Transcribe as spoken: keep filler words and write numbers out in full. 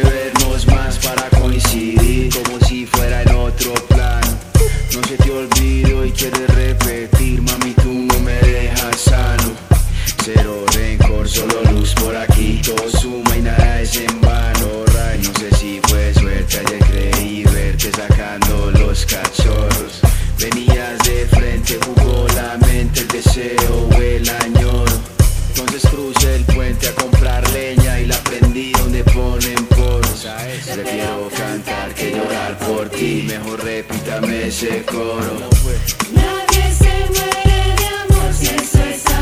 vernos más para coincidir, como si fuera en otro plano. No se te olvido y quieres repetir, mami, tú no me dejas sano. Cero rencor, solo luz por aquí, todo suma y nada es en vano. Right, no sé si fue suerte, ayer creí verte sacando los cachorros. Venías de frente, jugó la mente, el deseo o el añoro. Entonces crucé el puente a comprar leña y la prendí donde ponen poros. Prefiero cantar que llorar por ti, mejor repítame ese coro. Nadie se muere de amor si eso es